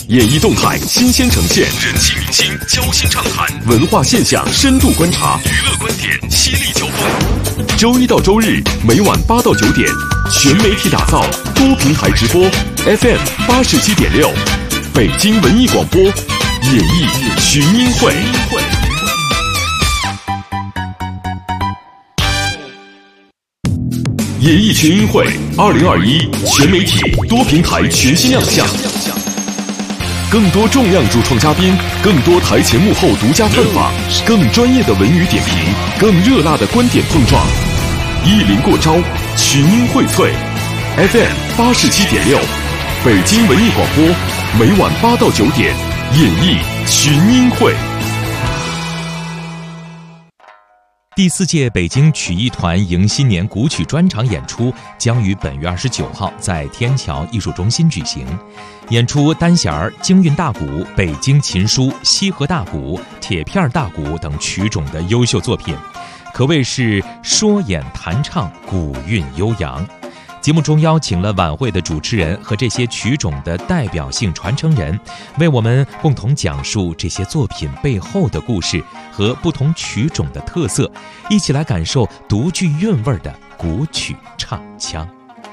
演艺动态新鲜呈现，人气明星交心畅谈，文化现象深度观察，娱乐观点犀利交锋。周一到周日每晚8到9点，全媒体打造，多平台直播 ，FM 87.6，北京文艺广播，演艺群英会。演艺群英会2021全媒体多平台全新亮相，更多重量主创嘉宾，更多台前幕后独家探访，更专业的文娱点评，更热辣的观点碰撞，一临过招，群英荟萃。FM 87.6，北京文艺广播，每晚8到9点，演艺群英会。 第4届北京曲艺团迎新年古曲专场演出将于本月29号在天桥艺术中心举行，演出单弦儿、京韵大鼓、北京琴书、西河大鼓、铁片大鼓等曲种的优秀作品，可谓是说演弹唱，古韵悠扬。节目中邀请了晚会的主持人和这些曲种的代表性传承人，为我们共同讲述这些作品背后的故事和不同曲种的特色，一起来感受独具韵味的古曲唱腔。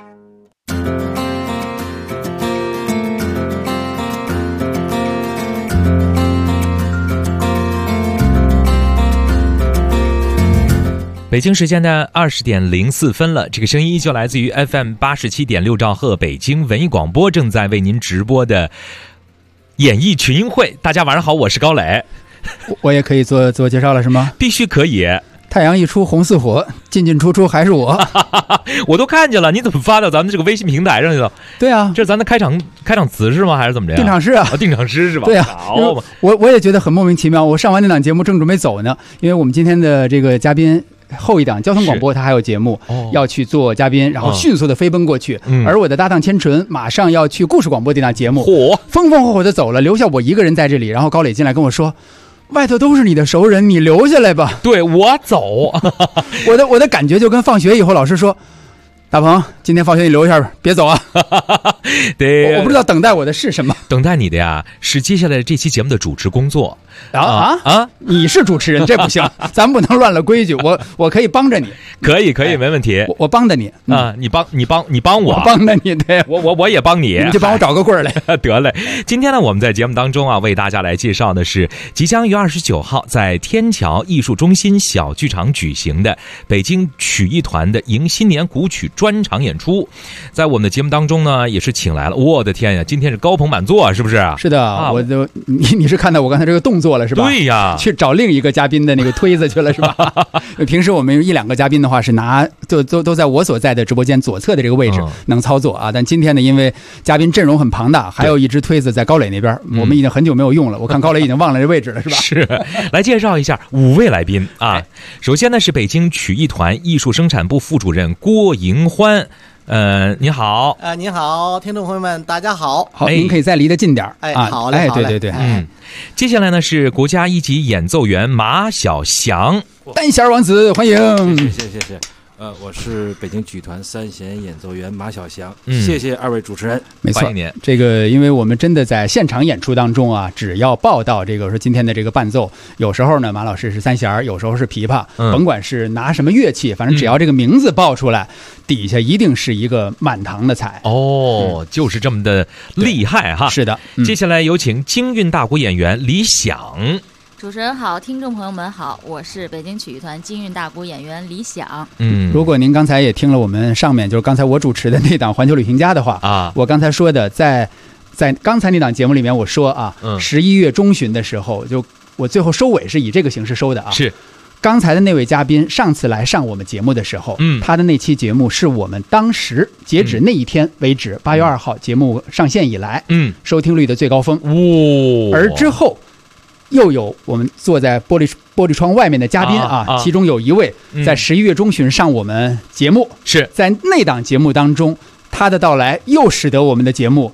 北京时间的20点04分了，这个声音依旧来自于 FM 87.6兆赫北京文艺广播，正在为您直播的演艺群英会。大家晚上好，我是高磊。 我也可以做自我介绍了是吗？ 必须可以。 太阳一出红似火，进进出出还是我。 我都看见了，你怎么发到咱们这个微信平台上去了？ 对啊， 这是咱的开场词是吗？还是怎么着？ 定场诗啊， 定场诗是吧？ 对啊，我也觉得很莫名其妙。我上完那档节目正准备走呢，因为我们今天的这个嘉宾后一档交通广播他还有节目要去做嘉宾，然后迅速的飞奔过去，而我的搭档千纯马上要去故事广播这档节目，风风火火的走了，留下我一个人在这里。然后高磊进来跟我说，外头都是你的熟人，你留下来吧。 对，我走。 我的感觉就跟放学以后老师说，大鹏，今天放学你留一下，别走啊。对，我不知道等待我的是什么。 等待你的呀，是接下来这期节目的主持工作。 你是主持人，这不行，咱不能乱了规矩。我可以帮着你， 可以，没问题。 我帮着你啊，你帮我， 我帮着你，对， 我也帮你， 你就帮我找个棍儿来。 得嘞。今天呢，我们在节目当中啊，为大家来介绍的是即将于29号在天桥艺术中心小剧场举行的北京曲艺团的迎新年古曲专场演出。在我们的节目当中呢，也是请来了，我的天呀，今天是高朋满座，是不是？ 是的，你是看到我刚才这个动作了是吧？ 对呀， 去找另一个嘉宾的那个推子去了是吧？平时我们1-2个嘉宾的话是拿都在我所在的直播间左侧的这个位置能操作啊，但今天呢，因为嘉宾阵容很庞大，还有一只推子在高磊那边，我们已经很久没有用了。我看高磊已经忘了这位置了是吧？ 是，来介绍一下5位来宾啊。首先呢是北京曲艺团艺术生产部副主任郭迎欢。你好， 您好，听众朋友们，大家好。 好，您可以再离得近点好嘞， 对， 接下来呢是国家1级演奏员马晓翔， 单弦王子，欢迎。 谢谢。我是北京曲团3弦演奏员马晓翔，谢谢2位主持人， 没错。这个因为我们真的在现场演出当中啊，只要报到这个说今天的这个伴奏，有时候呢马老师是3弦，有时候是琵琶，甭管是拿什么乐器，反正只要这个名字报出来，底下一定是一个满堂的彩。 就是这么的厉害哈。 是的， 接下来有请京韵大鼓演员李想。 主持人好，听众朋友们好，我是北京曲艺团京韵大鼓演员李想。 如果您刚才也听了我们上面就是刚才我主持的那档《环球旅行家》的话啊，我刚才说的在刚才那档节目里面我说啊，11月中旬的时候，就我最后收尾是以这个形式收的啊。 是。 刚才的那位嘉宾上次来上我们节目的时候，他的那期节目是我们当时截止那一天为止8月2号节目上线以来，收听率的最高峰。而之后又有我们坐在玻璃窗外面的嘉宾其中有一位在11月中旬上我们节目， 是在那档节目当中，他的到来又使得我们的节目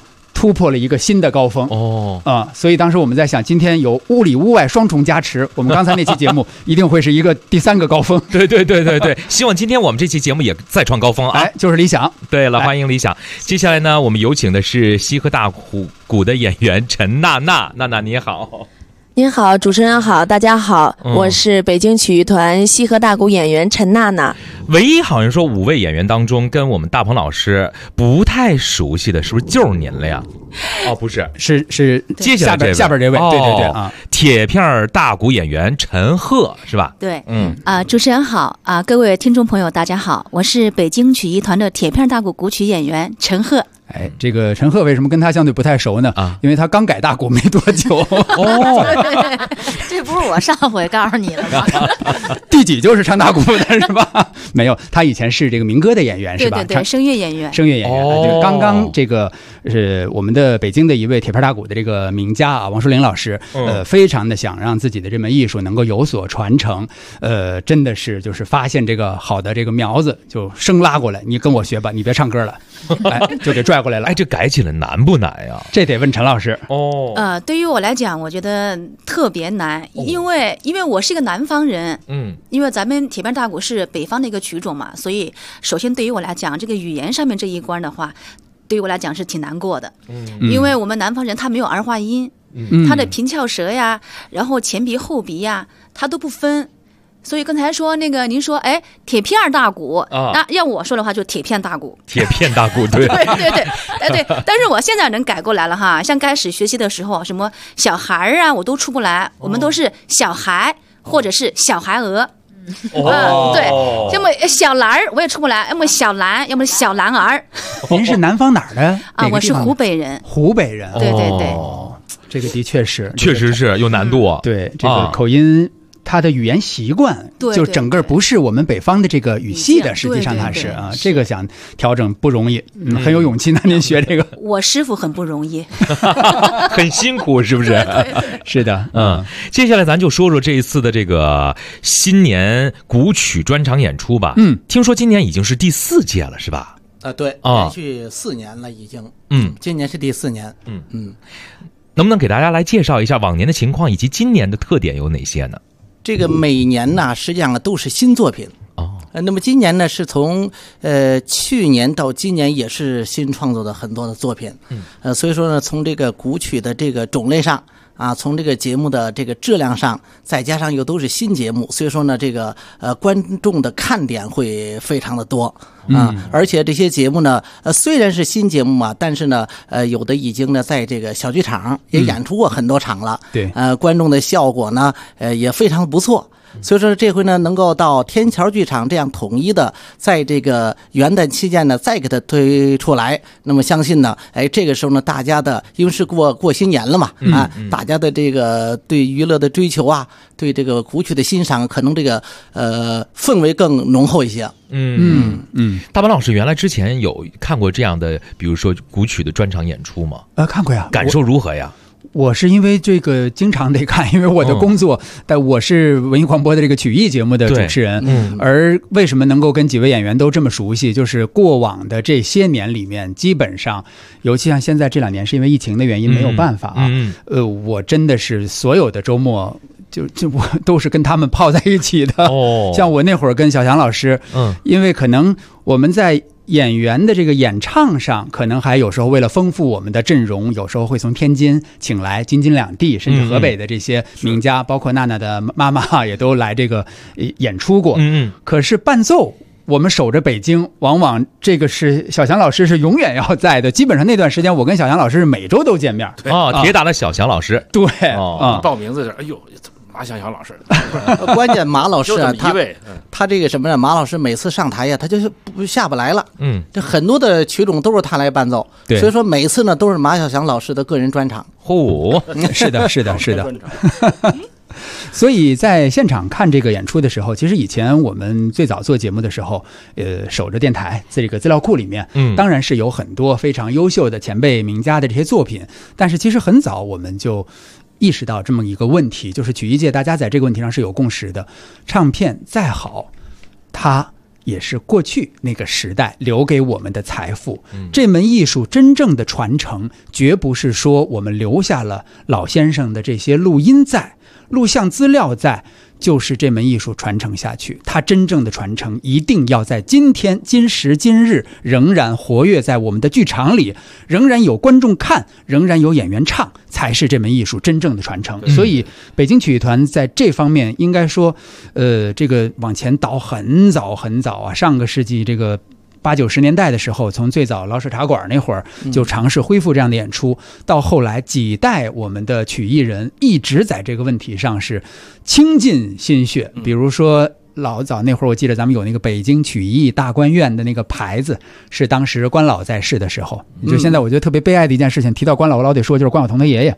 突破了一个新的高峰所以当时我们在想，今天有屋里屋外双重加持，我们刚才那期节目一定会是一个第3个高峰。 对，希望今天我们这期节目也再创高峰啊！ 就是理想。 对了，欢迎理想。接下来呢，我们有请的是西河大鼓的演员陈娜娜。娜娜你好。 您好，主持人好，大家好，我是北京曲艺团西河大鼓演员陈娜娜。 唯一好像说5位演员当中，跟我们大鹏老师不太熟悉的，是不是就是您了呀？不是， 是接下来下边这位，对铁片大鼓演员陈赫是吧？ 对，主持人好啊，各位听众朋友大家好，我是北京曲艺团的铁片大鼓鼓曲演员陈赫。 这个陈赫为什么跟他相对不太熟呢？因为他刚改大鼓没多久。 这不是我上回告诉你了吗？ 第几就是唱大鼓的是吧？没有，他以前是这个民歌的演员是吧？ 对，声乐演员。 对，刚刚这个是我们的北京的一位铁片大鼓的这个名家王淑玲老师，非常的想让自己的这门艺术能够有所传承，真的是就是发现这个好的这个苗子，就生拉过来，你跟我学吧，你别唱歌了，就给拽过来了。 这改起来难不难呀？ 这得问陈老师。 对于我来讲，我觉得特别难，因为我是一个南方人，因为咱们铁片大鼓是北方的一个曲种嘛，所以首先对于我来讲，这个语言上面这一关的话，对于我来讲是挺难过的，因为我们南方人他没有儿化音，他的平翘舌呀，然后前鼻后鼻呀，他都不分。所以刚才说那个您说铁片大鼓那要我说的话就铁片大鼓。 铁片大鼓对对，但是我现在能改过来了哈，像开始学习的时候什么小孩啊我都出不来，我们都是小孩或者是小孩鹅。对，要么小蓝我也出不来，要么小蓝，要么小蓝儿。 您是南方哪儿的？ 我是湖北人。 湖北人， 对， 这个的确是有难度。 对，这个口音。他的语言习惯就整个不是我们北方的这个语系的，实际上他是这个想调整不容易，很有勇气。那您学这个， 我师傅很不容易， 很辛苦，是不是？ 是的， 接下来咱就说说这一次的这个新年鼓曲专场演出吧。听说今年已经是第4届了，是吧？ 对，连续4年了已经。今年是第4年。 能不能给大家来介绍一下往年的情况，以及今年的特点有哪些呢？ 这个每年呢，实际上都是新作品。那么今年呢，是从去年到今年也是新创作的很多的作品。所以说呢，从这个鼓曲的这个种类上从这个节目的这个质量上，再加上又都是新节目，所以说呢，这个观众的看点会非常的多。而且这些节目呢，虽然是新节目嘛，但是呢，有的已经呢在这个小剧场也演出过很多场了。 对， 观众的效果呢，也非常不错。所以说这回呢，能够到天桥剧场这样统一的，在这个元旦期间呢，再给它推出来，那么相信呢，这个时候呢，大家的因为是过新年了嘛，大家的这个对娱乐的追求对这个鼓曲的欣赏，可能这个氛围更浓厚一些。 大鹏老师原来之前有看过这样的，比如说鼓曲的专场演出吗？ 看过呀。 感受如何呀？ 我是因为这个经常得看，因为我的工作，但我是文艺广播的这个曲艺节目的主持人。而为什么能够跟几位演员都这么熟悉，就是过往的这些年里面，基本上，尤其像现在这2年是因为疫情的原因没有办法我真的是所有的周末就我都是跟他们泡在一起的。像我那会儿跟小翔老师，因为可能我们在演员的这个演唱上，可能还有时候为了丰富我们的阵容，有时候会从天津请来京津两地甚至河北的这些名家，包括娜娜的妈妈也都来这个演出过。可是伴奏我们守着北京，往往这个是小翔老师是永远要在的。基本上那段时间，我跟小翔老师是每周都见面。 铁打的小翔老师。 对， 报名字哎呦。马小翔老师， 关键马老师他这个什么呢？马老师每次上台呀，他就是下不来了。这很多的曲种都是他来伴奏，所以说每次呢都是马小翔老师的个人专场。 是的。所以在现场看这个演出的时候，其实以前我们最早做节目的时候，守着电台这个资料库里面，当然是有很多非常优秀的前辈名家的这些作品，但是其实很早我们就意识到这么一个问题，就是曲艺界大家在这个问题上是有共识的，唱片再好，它也是过去那个时代留给我们的财富。这门艺术真正的传承，绝不是说我们留下了老先生的这些录音在、录像资料在，就是这门艺术传承下去。它真正的传承一定要在今天今时今日仍然活跃在我们的剧场里，仍然有观众看，仍然有演员唱，才是这门艺术真正的传承。所以北京曲艺团在这方面应该说这个往前倒很早很早啊，上个世纪这个80、90年代的时候，从最早老舍茶馆那会儿就尝试恢复这样的演出，到后来几代我们的曲艺人一直在这个问题上是倾尽心血。比如说老早那会儿，我记得咱们有那个北京曲艺大观院的那个牌子，是当时关老在世的时候。就现在我觉得特别悲哀的一件事情，提到关老，我老得说就是关晓彤他爷爷。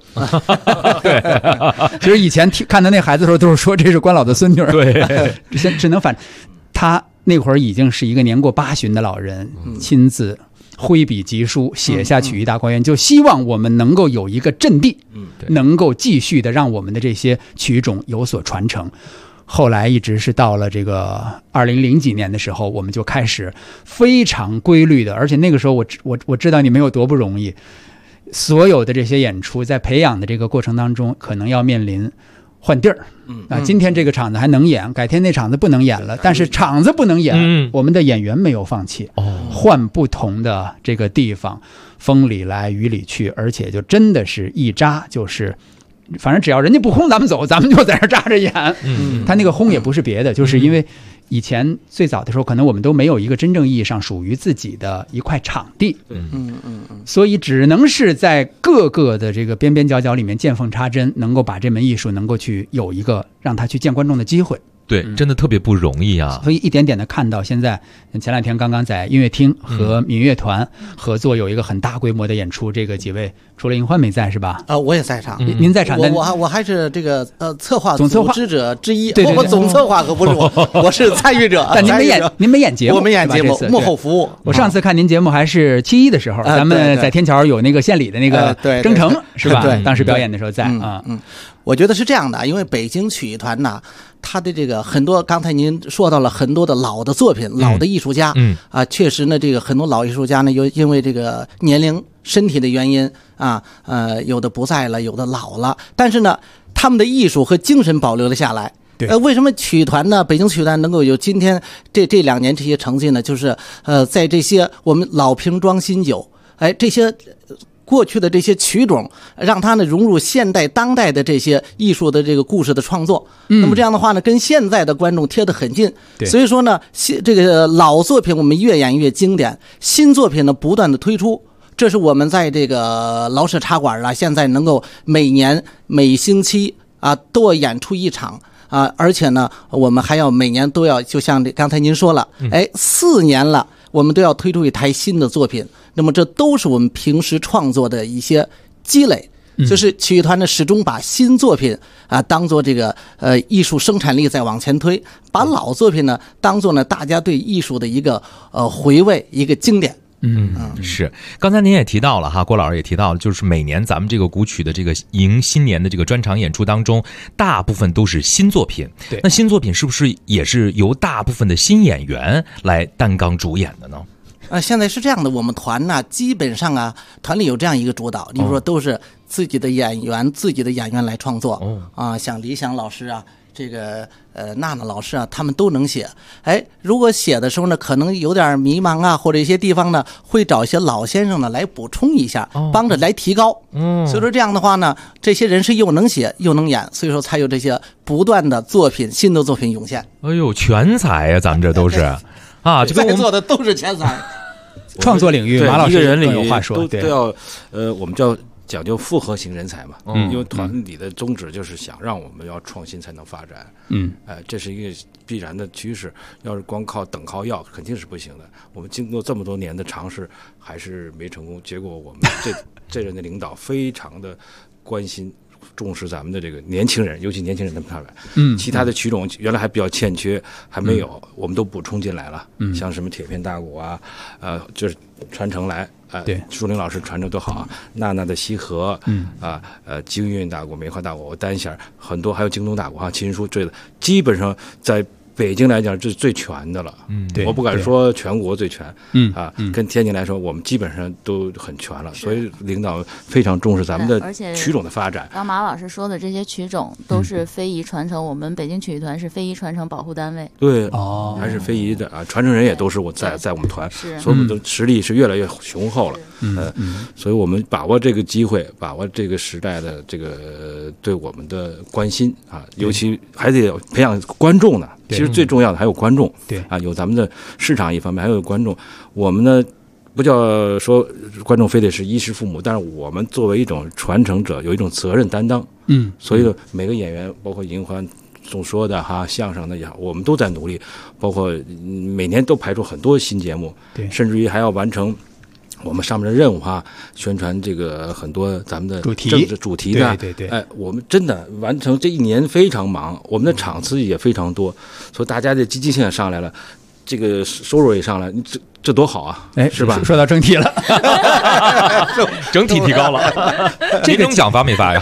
其实以前看到那孩子的时候，都是说这是关老的孙女。对，只能反他。那会儿已经是一个年过80的老人，亲自挥笔疾书写下曲艺大观园，就希望我们能够有一个阵地，能够继续的让我们的这些曲种有所传承。后来一直是到了这个2000几年的时候，我们就开始非常规律的，而且那个时候我知道你们有多不容易，所有的这些演出在培养的这个过程当中，可能要面临换地儿。今天这个场子还能演，改天那场子不能演了，但是场子不能演，我们的演员没有放弃，换不同的这个地方，风里来雨里去，而且就真的是一扎就是反正只要人家不轰咱们走，咱们就在这扎着演。他那个轰也不是别的，就是因为以前最早的时候，可能我们都没有一个真正意义上属于自己的一块场地，所以只能是在各个的这个边边角角里面见缝插针，能够把这门艺术能够去有一个让他去见观众的机会。 对，真的特别不容易啊！ 所以一点点的看到现在，前两天刚刚在音乐厅和民乐团合作有一个很大规模的演出，这个几位除了银欢没在是吧？ 我也在场， 您在场， 我还是这个策划总策划组织者之一。 对， 我总策划可不是我是参与者。 但您没演节目， 我没演节目，幕后服务。 我上次看您节目还是71的时候，咱们在天桥有那个献礼的那个征程是吧？ 对， 当时表演的时候在啊。 我觉得是这样的，因为北京曲艺团呢，他的这个很多，刚才您说到了很多的老的作品，老的艺术家，确实呢，这个很多老艺术家呢，因为这个年龄、身体的原因啊，有的不在了，有的老了，但是呢，他们的艺术和精神保留了下来。为什么曲艺团呢？北京曲艺团能够有今天这2年这些成绩呢？就是在这些我们老瓶装新酒，这些过去的这些曲种，让它呢融入现代当代的这些艺术的这个故事的创作。那么这样的话呢，跟现在的观众贴得很近。所以说呢，这个老作品我们越演越经典，新作品呢不断的推出。这是我们在这个老舍茶馆现在能够每年每星期都要演出一场。而且呢，我们还要每年都要，就像刚才您说了，4年了，我们都要推出一台新的作品。那么这都是我们平时创作的一些积累，就是曲艺团呢始终把新作品当做这个艺术生产力在往前推，把老作品呢当做呢大家对艺术的一个回味，一个经典。 是。刚才您也提到了哈，郭老师也提到了，就是每年咱们这个古曲的这个迎新年的这个专场演出当中，大部分都是新作品。 对， 那新作品是不是也是由大部分的新演员来担纲主演的呢？ 现在是这样的，我们团呢，基本上团里有这样一个主导，你说都是自己的演员来创作。像李想老师这个娜娜老师他们都能写。如果写的时候呢，可能有点迷茫或者一些地方呢，会找一些老先生呢来补充一下，帮着来提高。所以说这样的话呢，这些人是又能写又能演，所以说才有这些不断的作品，新的作品涌现。 哎呦，全才呀，咱们这都是这跟我们做的都是全才。 创作领域，马老师一个人领域有话说， 都要我们叫讲究复合型人才嘛。因为团里的宗旨就是想让我们要创新才能发展。这是一个必然的趋势。要是光等靠要，肯定是不行的。我们经过这么多年的尝试，还是没成功。结果我们这任的领导非常的关心。重视咱们的这个年轻人，尤其年轻人的发展。其他的曲种原来还比较欠缺，还没有，我们都补充进来了。像什么铁片大鼓就是传承来。 对， 舒玲老师传承都好娜娜的西河，京韵大鼓、梅花大鼓、单弦很多，还有京东大鼓秦书，这基本上在北京来讲这是最全的了， 对， 我不敢说全国最全，跟天津来说，我们基本上都很全了，所以领导非常重视咱们的曲种的发展。 刚马老师说的这些曲种都是非遗传承，我们北京曲艺团是非遗传承保护单位， 对，还是非遗的传承人也都是在我们团，所以我们的实力是越来越雄厚了，所以我们把握这个机会，把握这个时代的这个对我们的关心尤其还得培养观众呢。其实最重要的还有观众， 对有咱们的市场一方面，还有观众。我们呢，不叫说观众非得是衣食父母，但是我们作为一种传承者，有一种责任担当。所以每个演员，包括银环总说的相声的也好，我们都在努力，包括每年都排出很多新节目， 对， 甚至于还要完成我们上面的任务宣传这个很多咱们的政治主题的， 对， 我们真的完成这一年非常忙，我们的场次也非常多，所以大家的积极性也上来了，这个收入也上来，这多好啊！是吧？ 说到正题了， 整体提高了。这种奖发没发呀？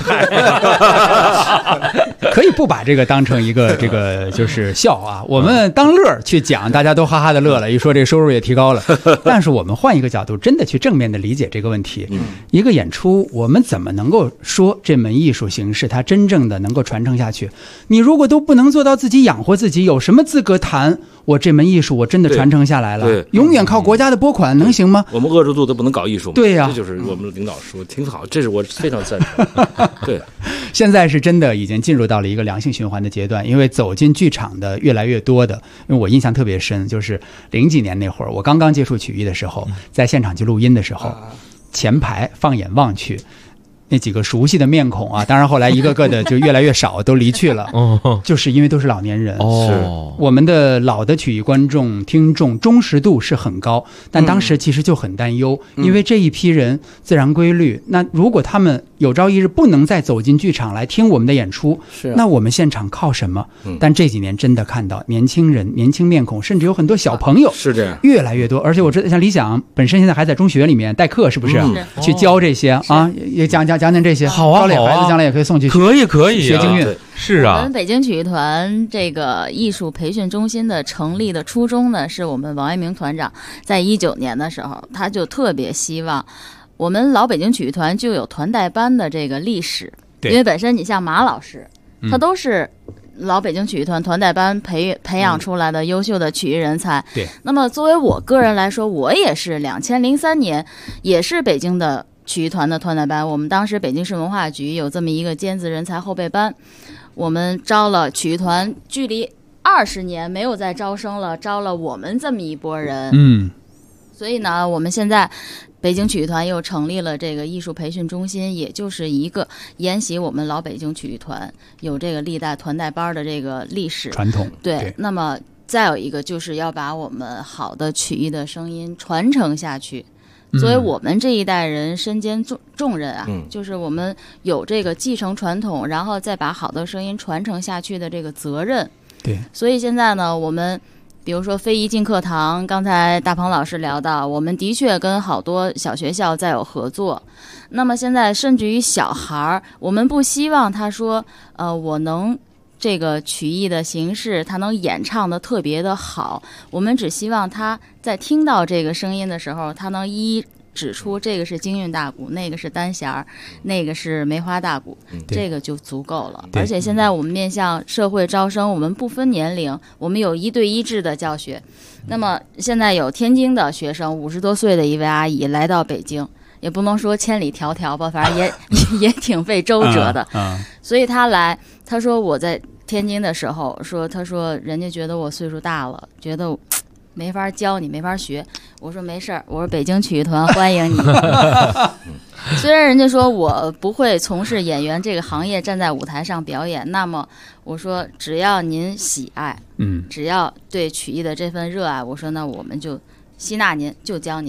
可以不把这个当成一个这个就是笑我们当乐去讲，大家都哈哈的乐了，一说这个收入也提高了。但是我们换一个角度，真的去正面的理解这个问题。一个演出，我们怎么能够说这门艺术形式它真正的能够传承下去？你如果都不能做到自己养活自己，有什么资格谈我这门艺术我真的传承下来了？永远靠国家的拨款能行吗？ 我们饿着肚子不能搞艺术嘛。 对呀， 这就是我们的领导说挺好，这是我非常赞成。对， 现在是真的已经进入到了一个良性循环的阶段，因为走进剧场的越来越多的，因为我印象特别深，就是00几年那会儿，我刚刚接触曲艺的时候，在现场去录音的时候，前排放眼望去。那几个熟悉的面孔当然后来一个个的就越来越少，都离去了。就是因为都是老年人。我们的老的曲艺观众听众忠实度是很高，但当时其实就很担忧，因为这一批人自然规律，那如果他们有朝一日不能再走进剧场来听我们的演出，那我们现场靠什么？但这几年真的看到年轻人、年轻面孔，甚至有很多小朋友是这样， 越来越多。而且我知道像李想本身现在还在中学里面代课，是不是？去教这些也讲这些， 好啊， 孩子将来也可以送去， 可以学京韵。 是啊， 我们北京曲艺团这个艺术培训中心的成立的初衷呢，是我们王一鸣团长在19年的时候，他就特别希望我们老北京曲艺团就有团带班的这个历史，因为本身你像马老师，他都是老北京曲艺团团带班培养出来的优秀的曲艺人才。 对， 那么作为我个人来说，我也是2003年也是北京的曲艺团的团带班，我们当时北京市文化局有这么一个尖子人才后备班，我们招了曲艺团，距离20年没有再招生了，招了我们这么一拨人。所以呢，我们现在北京曲艺团又成立了这个艺术培训中心，也就是一个沿袭我们老北京曲艺团有这个历代团带班的这个历史传统。 对，那么再有一个就是要把我们好的曲艺的声音传承下去。作为我们这一代人身兼重任就是我们有这个继承传统，然后再把好的声音传承下去的这个责任。 对， 所以现在呢，我们比如说非遗进课堂，刚才大鹏老师聊到，我们的确跟好多小学校在有合作。那么现在甚至于小孩，我们不希望他说，我能这个曲艺的形式他能演唱的特别的好，我们只希望他在听到这个声音的时候，他能一一指出这个是京韵大鼓，那个是单弦，那个是梅花大鼓，这个就足够了。而且现在我们面向社会招生，我们不分年龄，我们有1对1制的教学。那么现在有天津的学生50多岁的一位阿姨来到北京，也不能说千里迢迢吧，反正也挺费周折的。所以他来，他说我在天津的时候说，他说人家觉得我岁数大了，觉得没法教你，没法学。我说没事儿，我说北京曲艺团欢迎你。虽然人家说我不会从事演员这个行业，站在舞台上表演，那么我说只要您喜爱，只要对曲艺的这份热爱，我说那我们就吸纳您，就教您。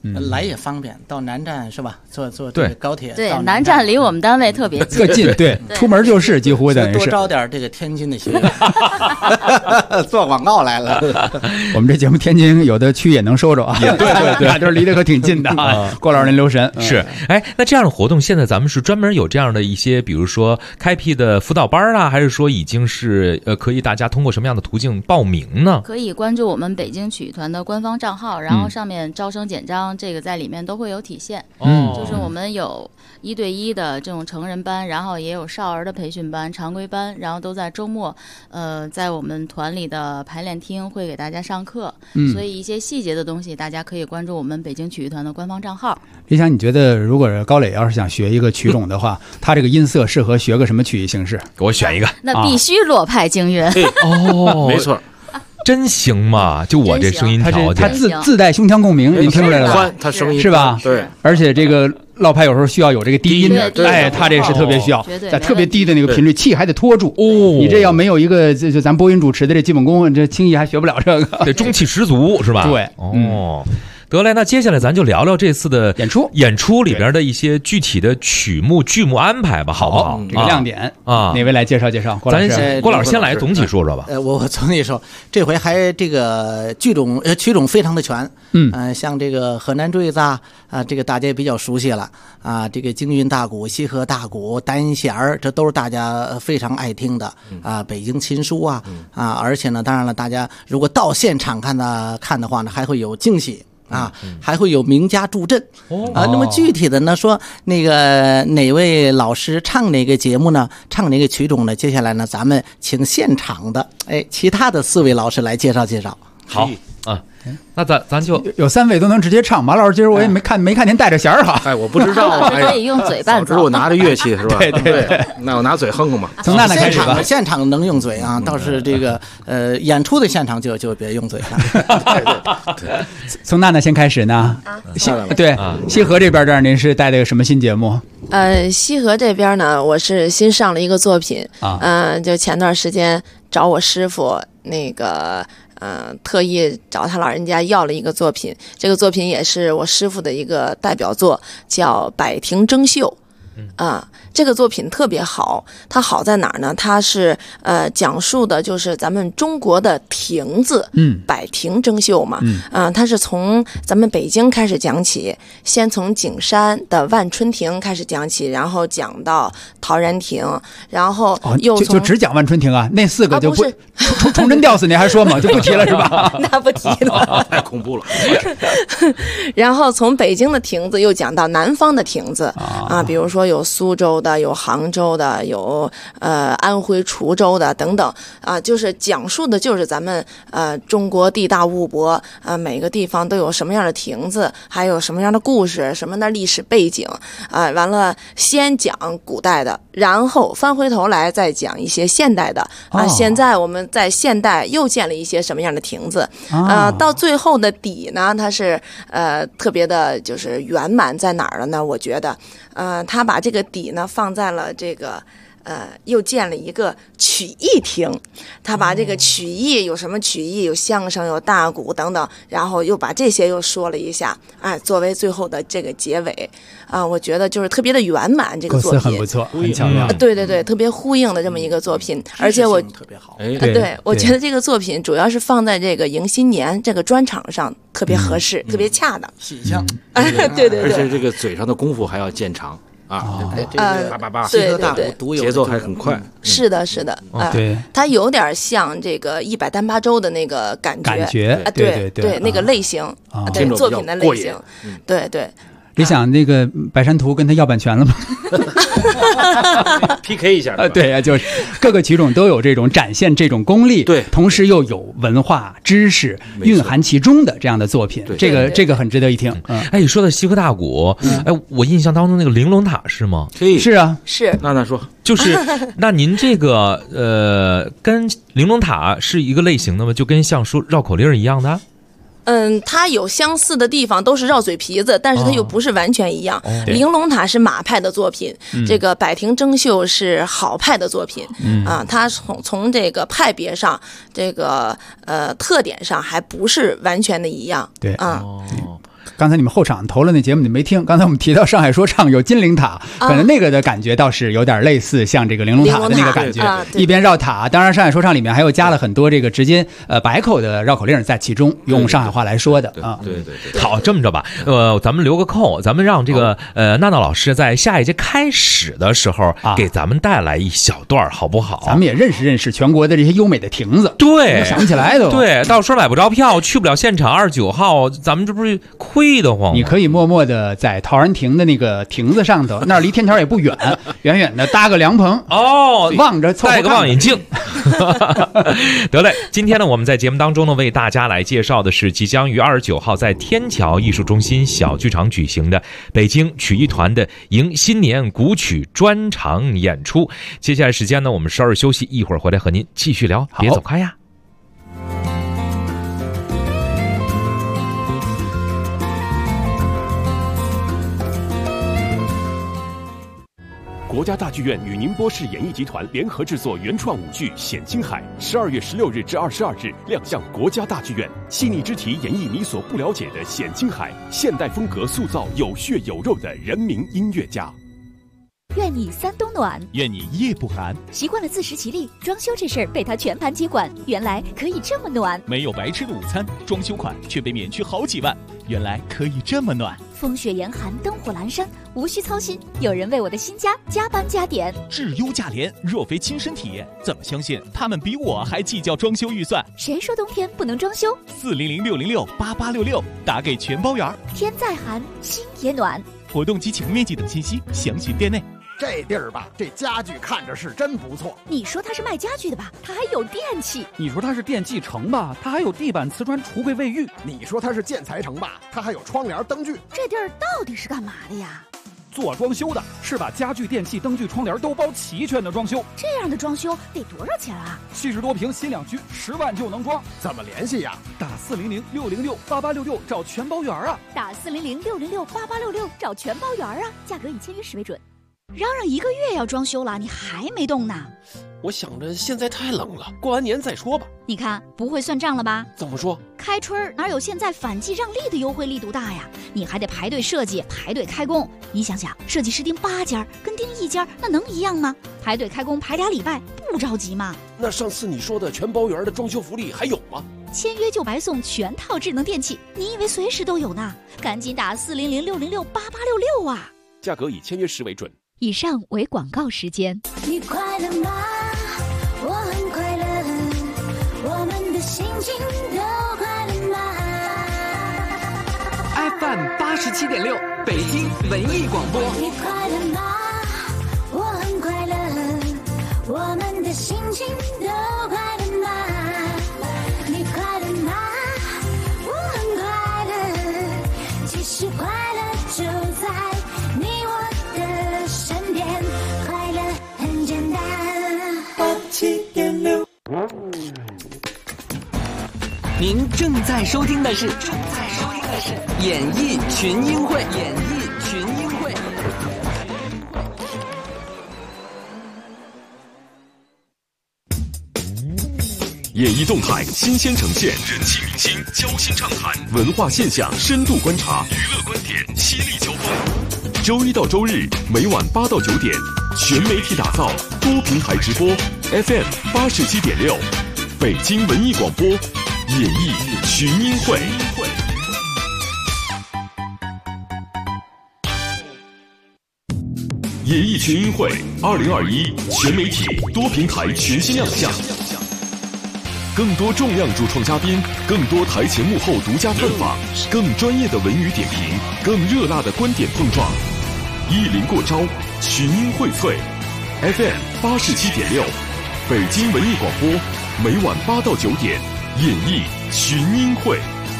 来也方便，到南站是吧？坐这个高铁。 对，南站离我们单位特别特近，对，出门就是几乎等于是。 多招点这个天津的学员，做广告来了。 我们这节目天津有的区也能收着啊。对，这离得可挺近的啊。郭老师您留神。 是，哎，那这样的活动现在咱们是专门有这样的一些，比如说开辟的辅导班啊，还是说已经是可以大家通过什么样的途径报名呢？ 可以关注我们北京曲艺团的官方账号，然后上面招生简章这个在里面都会有体现。就是我们有1对1的这种成人班，然后也有少儿的培训班、常规班，然后都在周末在我们团里的排练厅会给大家上课。所以一些细节的东西大家可以关注我们北京曲艺团的官方账号。 李想，你觉得如果高磊要是想学一个曲种的话，他这个音色适合学个什么曲艺形式？ 给我选一个。 那必须洛派京韵。 没错。 真行吗？就我这声音条件， 他自带胸腔共鸣，您听出来了吧？ 他声音是吧？ 对， 而且这个烙派有时候需要有这个低音，哎，他这是特别需要，在特别低的那个频率，气还得拖住。你这要没有一个就咱播音主持的这基本功，这轻易还学不了这个， 得中气十足是吧？ 对， 得嘞，那接下来咱就聊聊这次的演出里边的一些具体的曲目剧目安排吧，好不好？ 这个亮点啊，哪位来介绍介绍？郭老师先来总体说说吧。 我总体说，这回还这个曲种非常的全。像这个河南坠子啊，这个大家也比较熟悉了啊。这个京韵大鼓、西河大鼓、单弦儿，这都是大家非常爱听的啊。北京琴书啊，而且呢，当然了，大家如果到现场看的话呢，还会有惊喜。还会有名家助阵那么具体的呢，说那个哪位老师唱哪个节目呢，唱哪个曲种呢？接下来呢，咱们请现场的其他的4位老师来介绍介绍。 好啊。那咱就有3位都能直接唱。马老师今儿我也没看您带着弦儿哈。 我不知道。 可以用嘴伴奏。 我拿着乐器是吧？ 对。 那我拿嘴哼哼吧。 从那开始吧。 现场能用嘴啊，倒是这个演出的现场就别用嘴了。 对。从娜先开始呢。对，西河这边这儿您是带的什么新节目？ 西河这边呢，我是新上了一个作品就前段时间找我师傅那个。特意找他老人家要了一个作品，这个作品也是我师傅的一个代表作，叫《百庭争秀》。这个作品特别好，它好在哪儿呢？它是讲述的就是咱们中国的亭子，百庭争秀嘛，它是从咱们北京开始讲起，先从景山的万春亭开始讲起，然后讲到陶然亭，然后又就只讲万春亭啊？那4个就不崇祯吊死你还说吗？就不提了是吧？ 那不提了， 太恐怖了。 然后从北京的亭子又讲到南方的亭子比如说有苏州的，有杭州的，有安徽滁州的等等就是讲述的就是咱们中国地大物博每个地方都有什么样的亭子，还有什么样的故事，什么样的历史背景完了先讲古代的，然后翻回头来再讲一些现代的现在我们在现代又建了一些什么样的亭子到最后的底呢，它是特别的就是圆满在哪儿了呢？我觉得他把这个底呢放在了这个又建了一个曲艺厅，他把这个曲艺有什么曲艺，有相声，有大鼓等等，然后又把这些又说了一下作为最后的这个结尾我觉得就是特别的圆满，这个作品很不错，很巧妙。 对，特别呼应的这么一个作品，而且我特别好。 对，我觉得这个作品主要是放在这个迎新年这个专场上特别合适，特别恰当， 喜庆。 对， 而且这个嘴上的功夫还要见长。 西河大鼓独有节奏还很快。 是的， 对， 它有点像这个100单八州的那个感觉，对，那个类型，对作品的类型，对。 你想那个白山图跟他要版权了吗 ？PK 一下对就是各个曲种都有这种展现这种功力， 对， 同时又有文化知识蕴含其中的这样的作品，这个很值得一听。 你说的西河大鼓，我印象当中那个玲珑塔是吗？ 是啊， 是。 那说就是那您这个跟玲珑塔是一个类型的吗？就跟像说绕口令一样的？ 它有相似的地方，都是绕嘴皮子，但是它又不是完全一样。玲珑塔是马派的作品，这个百庭争秀是好派的作品它从这个派别上，这个特点上还不是完全的一样。 对刚才你们后场投了那节目你没听，刚才我们提到上海说唱有金陵塔，可能那个的感觉倒是有点类似像这个玲珑塔的那个感觉，一边绕塔。当然上海说唱里面还有加了很多这个直接白口的绕口令在其中，用上海话来说的啊。 对。好，这么着吧，咱们留个扣，咱们让这个娜娜老师在下一节开始的时候给咱们带来一小段好不好？ 咱们也认识认识全国的这些优美的亭子。 对， 想不起来的。 对，到时候买不着票，去不了现场29号，咱们这不是亏得慌吗？ 你可以默默的在陶然亭的那个亭子上头，那儿离天桥也不远，远远的搭个凉棚望着带个望远镜。得嘞，今天呢，我们在节目当中呢，为大家来介绍的是即将于29号在天桥艺术中心小剧场举行的北京曲艺团的迎新年古曲专场演出。接下来时间呢，我们稍事休息，一会儿回来和您继续聊，别走开呀。 国家大剧院与宁波市演艺集团联合制作原创舞剧《显青海》，12月16日至22日亮相国家大剧院。细腻之题演绎你所不了解的显青海，现代风格塑造有血有肉的人民音乐家。 愿你3冬暖， 愿你夜不寒。 习惯了自食其力，装修这事儿被他全盘接管，原来可以这么暖。 没有白吃的午餐，装修款却被免去好几万，原来可以这么暖。 风雪严寒，灯火阑珊，无需操心，有人为我的新家加班加点。 质优价廉，若非亲身体验，怎么相信他们比我还计较装修预算？ 谁说冬天不能装修 ？400-606-8866，打给全包圆。 天再寒，心也暖。 活动及启动面积等信息，详询店内。 这地儿吧，这家具看着是真不错。 你说它是卖家具的吧？它还有电器。 你说它是电器城吧？它还有地板、瓷砖、橱柜、卫浴。 你说它是建材城吧？它还有窗帘、灯具。 这地儿到底是干嘛的呀？ 做装修的，是把家具、电器、灯具、窗帘都包齐全的装修。 这样的装修得多少钱啊 ？70多平新两居，10万就能装。 怎么联系呀？ 打400-606-8866找全包圆啊！ 打400-606-8866找全包圆啊！价格以签约时为准。嚷嚷1个月要装修了，你还没动呢？ 我想着现在太冷了，过完年再说吧。 你看不会算账了吧？ 怎么说？ 开春哪有现在反季让利的优惠力度大呀？你还得排队设计，排队开工。你想想，设计师盯8家跟盯1家，那能一样吗？排队开工排2礼拜，不着急吗？ 那上次你说的全包圆的装修福利还有吗？ 签约就白送全套智能电器，你以为随时都有呢？赶紧打400-606-8866啊！ 价格以签约时为准。 以上为广告时间。 你快乐吗？我很快乐，我们的心情都快乐吗 ？FM 87.6，北京文艺广播。 你快乐吗？我很快乐，我们的心情都快乐吗？你快乐吗？我很快乐，其实快乐就在你我的身边，快乐很简单。87.6， 您正在收听的是演艺群英会。 演艺动态新鲜呈现，人气明星交心畅谈，文化现象深度观察，娱乐观点犀利交锋。周一到周日每晚8到9点，全媒体打造，多平台直播 ，FM 87.6，北京文艺广播，演艺群英会。演艺群英会2021全媒体多平台全新亮相。更多重量主创嘉宾，更多台前幕后独家探访，更专业的文娱点评，更热辣的观点碰撞，一临过招，群英荟萃。FM 87.6，北京文艺广播，每晚8到9点，演艺群英会。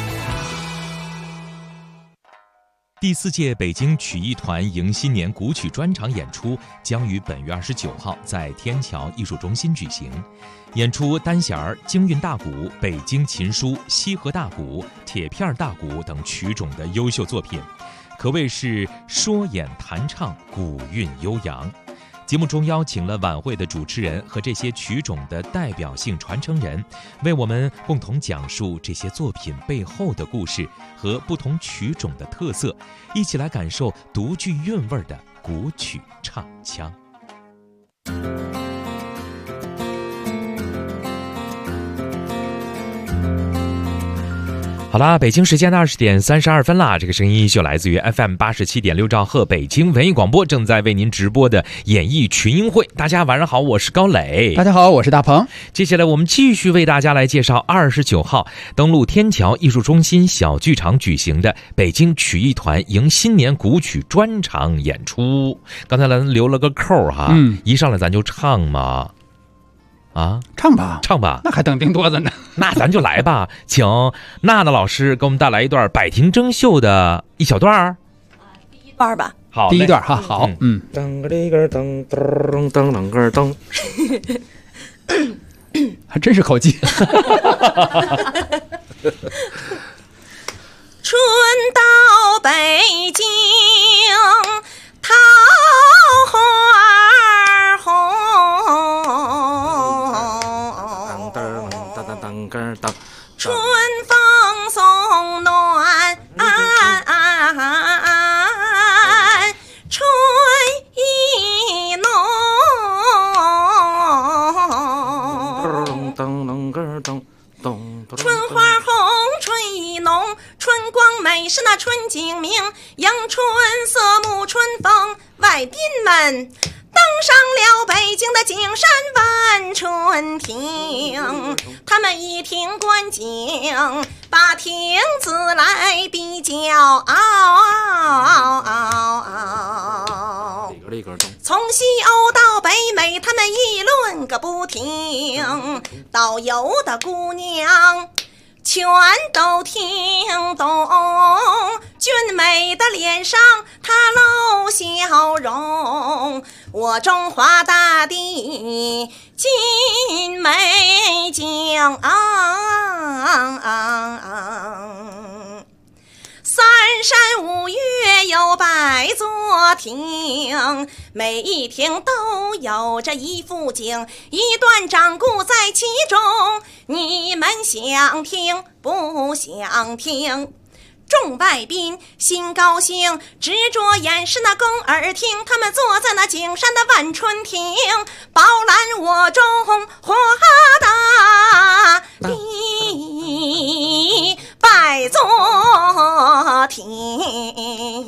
第4届北京曲艺团迎新年古曲专场演出将于本月29号在天桥艺术中心举行，演出单弦儿、京韵大鼓、北京琴书、西河大鼓、铁片大鼓等曲种的优秀作品，可谓是说演弹唱，古韵悠扬。 节目中邀请了晚会的主持人和这些曲种的代表性传承人，为我们共同讲述这些作品背后的故事和不同曲种的特色，一起来感受独具韵味的古曲唱腔。好啦，北京时间的20点32分啦，这个声音就来自于 FM 87.6兆赫北京文艺广播，正在为您直播的演艺群英会。大家晚上好，我是高磊。 大家好，我是大鹏。 接下来我们继续为大家来介绍29号登陆天桥艺术中心小剧场举行的北京曲艺团迎新年古曲专场演出。刚才咱留了个扣哈，一上来咱就唱嘛。啊， 唱吧， 那还等顶多的呢。 那咱就来吧，请娜娜老师给我们带来一段百庭争秀的一小段第一段吧。 好， 第一段哈，好， 噔个哩个噔噔噔噔个噔， 还真是口技。 春到北京，桃花红。春风送暖，春意浓。春花红，春意浓，春光美是那春景明，迎春色沐春风，外宾们登上了北京的景山万春亭，他们一听观景，把亭子来比较。从西欧到北美，他们议论个不停，导游的姑娘全都听懂，俊美的脸上她露笑容，我中华大地尽美景。三山五岳有百座亭，每一亭都有着一幅景，一段掌故在其中，你们想听不想听？众外宾心高兴，执着眼是那宫耳听，他们坐在那景山的万春亭，饱览我中华大地百座亭。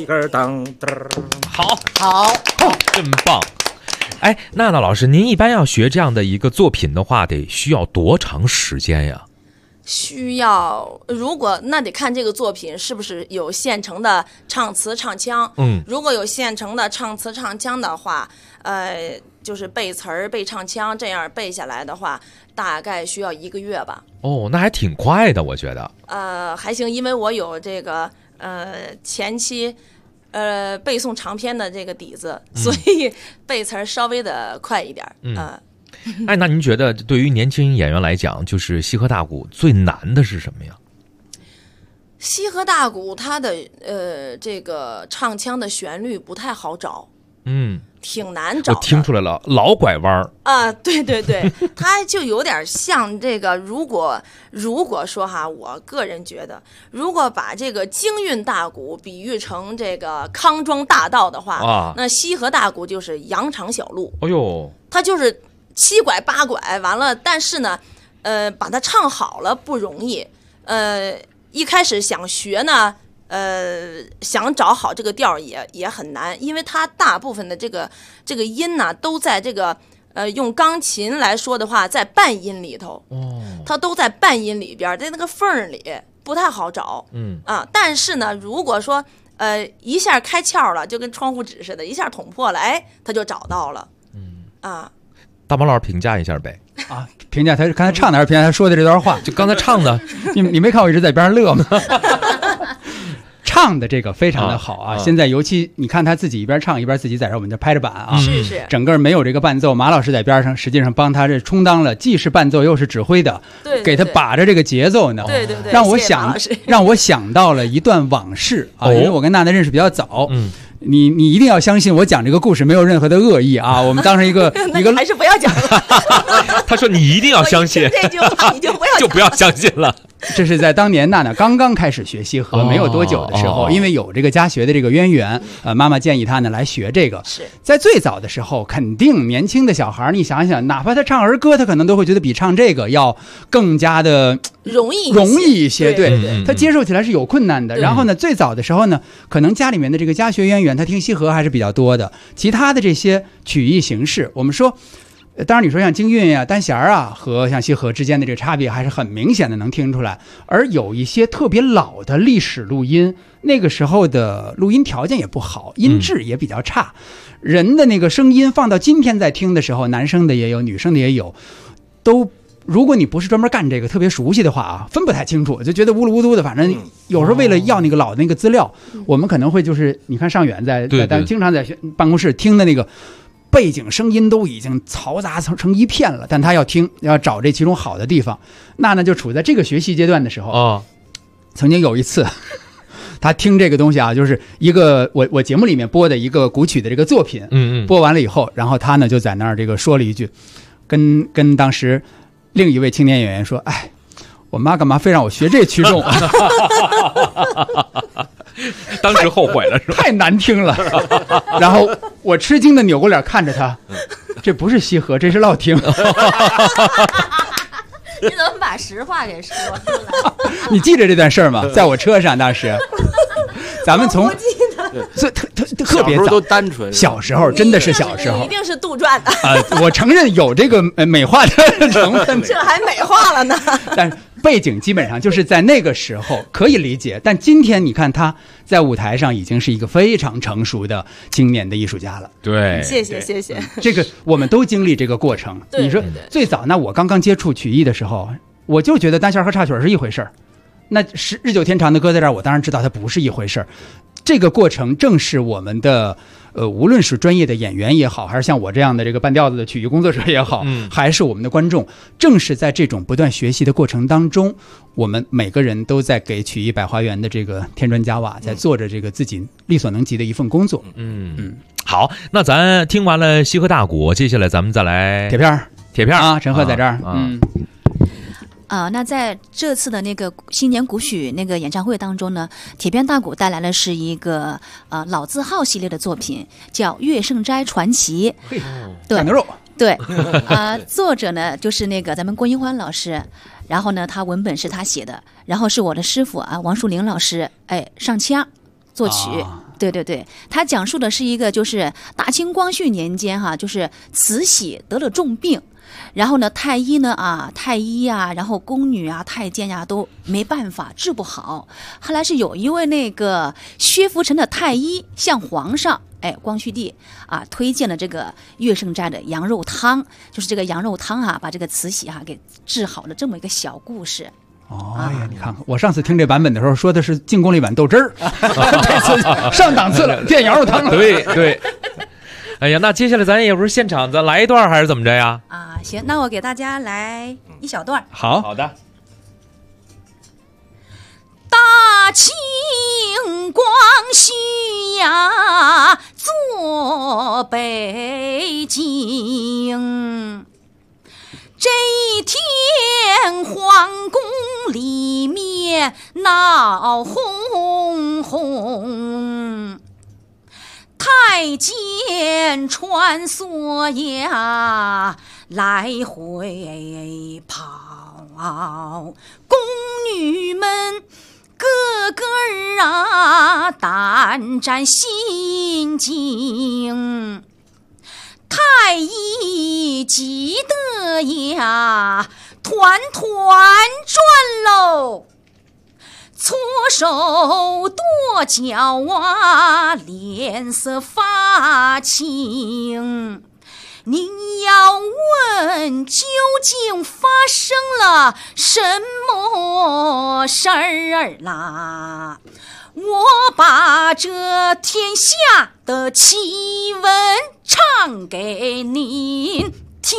好，真棒。哎，娜娜老师，您一般要学这样的一个作品的话，得需要多长时间呀？ 需要，如果那得看这个作品是不是有现成的唱词唱腔。如果有现成的唱词唱腔的话，就是背词儿背唱腔这样背下来的话，大概需要1个月吧。 哦，那还挺快的，我觉得。 还行，因为我有这个前期背诵长篇的这个底子，所以背词儿稍微的快一点。 哎，那您觉得对于年轻演员来讲，就是西河大鼓最难的是什么呀？ 西河大鼓它的这个唱腔的旋律不太好找，挺难找的。 我听出来了，老拐弯啊，对对对，它就有点像这个。如果说哈，我个人觉得，如果把这个京韵大鼓比喻成这个康庄大道的话，那西河大鼓就是羊肠小路。 哎呦， 它就是7拐8拐，完了，但是呢，把它唱好了不容易。一开始想学呢，想找好这个调也很难，因为它大部分的这个音呢，都在这个用钢琴来说的话，在半音里头。它都在半音里边，在那个缝里不太好找。但是呢，如果说一下开窍了，就跟窗户纸似的，一下捅破了，哎，他就找到了。 大毛老师评价一下呗。 评价他刚才唱的还是评价他说的这段话？ 就刚才唱的， 你没看我一直在边上乐吗？唱的这个非常的好啊！现在尤其你看他自己一边唱一边自己在这我们这拍着板啊， 是整个没有这个伴奏，马老师在边上实际上帮他这充当了既是伴奏又是指挥的， 对， 给他把着这个节奏呢， 对对对， 让我想到了一段往事啊，因为我跟娜娜认识比较早， 你一定要相信我讲这个故事没有任何的恶意啊！我们当成一个还是不要讲了。 他说你一定要相信这句话，你就不要相信了。 这是在当年娜娜刚刚开始学西河没有多久的时候，因为有这个家学的这个渊源，妈妈建议她呢来学这个。 是在最早的时候，肯定年轻的小孩，你想想，哪怕他唱儿歌，他可能都会觉得比唱这个要更加的容易一些。对，他接受起来是有困难的。然后呢，最早的时候呢，可能家里面的这个家学渊源，他听西河还是比较多的。其他的这些曲艺形式，我们说。当然，你说像京韵啊、单弦啊和像西河之间的这个差别还是很明显的，能听出来。而有一些特别老的历史录音，那个时候的录音条件也不好，音质也比较差，人的那个声音放到今天在听的时候，男生的也有，女生的也有，都如果你不是专门干这个特别熟悉的话啊，分不太清楚，就觉得乌噜乌嘟的。反正有时候为了要那个老的那个资料，我们可能会就是你看尚远在经常在办公室听的那个。背景声音都已经嘈杂成一片了，但他要找这其中好的地方。娜娜就处在这个学习阶段的时候，曾经有一次，他听这个东西啊，就是一个我节目里面播的一个古曲的这个作品，播完了以后，然后他呢就在那儿这个说了一句，跟当时另一位青年演员说：“哎，我妈干嘛非让我学这曲种啊？” 当时后悔了是吧？ 太难听了。然后我吃惊的扭过脸看着他，这不是西河，这是烙听。 你怎么把实话给说出来？ 你记着这段事儿吗？在我车上当时，咱们从特别早都单纯， 小时候真的是小时候， 一定是杜撰的我承认有这个美化的成分， 这还美化了呢。 但背景基本上就是在那个时候可以理解，但今天你看他在舞台上已经是一个非常成熟的青年的艺术家了。 对， 谢谢。 这个我们都经历这个过程。你说最早那我刚刚接触曲艺的时候，我就觉得单弦和插曲是一回事儿，那日久天长的搁在这儿，我当然知道它不是一回事儿。这个过程正是我们的无论是专业的演员也好，还是像我这样的这个半吊子的曲艺工作者也好，还是我们的观众，正是在这种不断学习的过程当中，我们每个人都在给曲艺百花园的这个添砖加瓦，在做着这个自己力所能及的一份工作。 好，那咱听完了西河大鼓，接下来咱们再来铁片啊，陈赫在这儿。 那在这次的那个新年古曲那个演唱会当中呢，铁片大鼓带来的是一个老字号系列的作品，叫《岳圣斋传奇》。 对，牛肉。 对，作者呢就是那个咱们郭英欢老师，然后呢他文本是他写的，然后是我的师傅王树龄老师上腔作曲。对，他讲述的是一个就是大清光绪年间就是慈禧得了重病。然后呢，太医啊，然后宫女啊、太监呀都没办法治不好。后来是有一位那个薛福成的太医向皇上光绪帝推荐了这个岳圣斋的羊肉汤，就是这个羊肉汤把这个慈禧给治好了这么一个小故事。 哎呀，你看看，我上次听这版本的时候说的是进宫里碗豆汁儿，这次上档次了，变羊肉汤了。 对。哎呀，那接下来咱也不是现场，咱来一段还是怎么着呀？ 行，那我给大家来一小段。 好的。 大清光绪呀，坐北京，这一天皇宫里面闹哄哄。太监穿梭呀，来回跑，宫女们个个胆战心惊。太医急得呀，团转喽，搓手跺脚脸色发青。您要问究竟发生了什么事儿啦？我把这天下的奇闻唱给您听。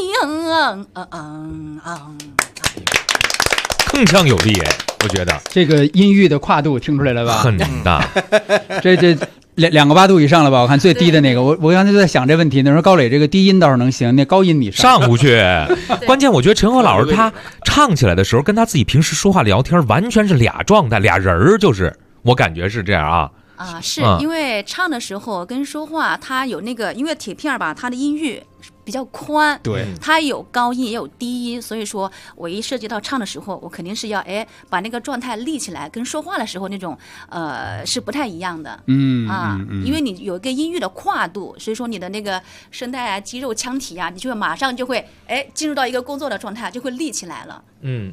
铿锵有力，我觉得这个音域的跨度听出来了吧？ 很大。 这两个8度以上了吧？我看最低的那个，我刚才就在想这问题。那时候高磊这个低音倒是能行，那高音你上不去。关键我觉得陈赫老师他唱起来的时候，跟他自己平时说话聊天完全是俩状态，俩人儿，就是我感觉是这样啊。 是因为唱的时候跟说话，它有那个，因为铁片吧，它的音域比较宽， 对， 它有高音也有低音，所以说我一涉及到唱的时候，我肯定是要把那个状态立起来，跟说话的时候那种是不太一样的，因为你有一个音域的跨度，所以说你的那个声带啊、肌肉、腔体啊，你就会马上就会进入到一个工作的状态，就会立起来了。